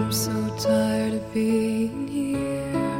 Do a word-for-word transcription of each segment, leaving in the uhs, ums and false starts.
I'm so tired of being here,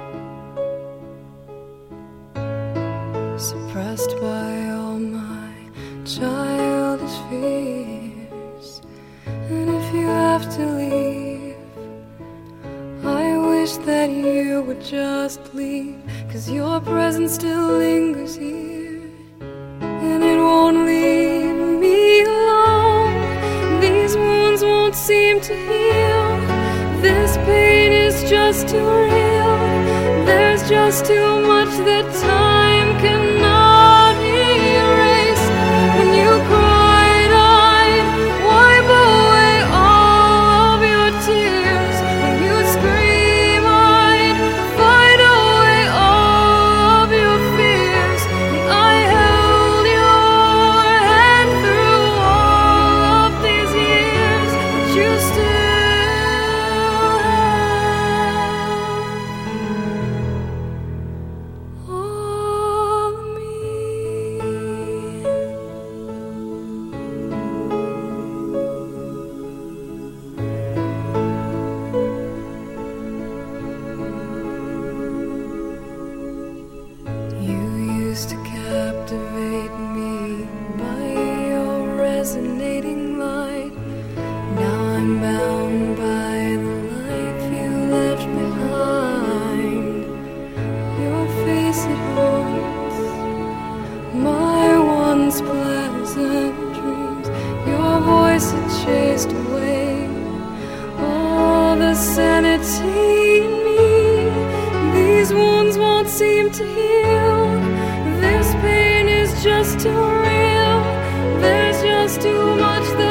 suppressed by all my childish fears. And if you have to leave, I wish that you would just leave, 'cause your presence still lingers here, and it won't leave me alone. These wounds won't seem to heal. This pain is just too real. There's just too much that time cannot erase. When you cried, I'd wipe away all of your tears. When you scream, I'd fight away all of your fears. And I held your hand through all of these years, but you still to captivate me by your resonating light. Now I'm bound by the life you left behind. Your face, it haunts my once pleasant dreams. Your voice, it chased away all the sanity in me. These wounds won't seem to heal. This pain is just too real. There's just too much that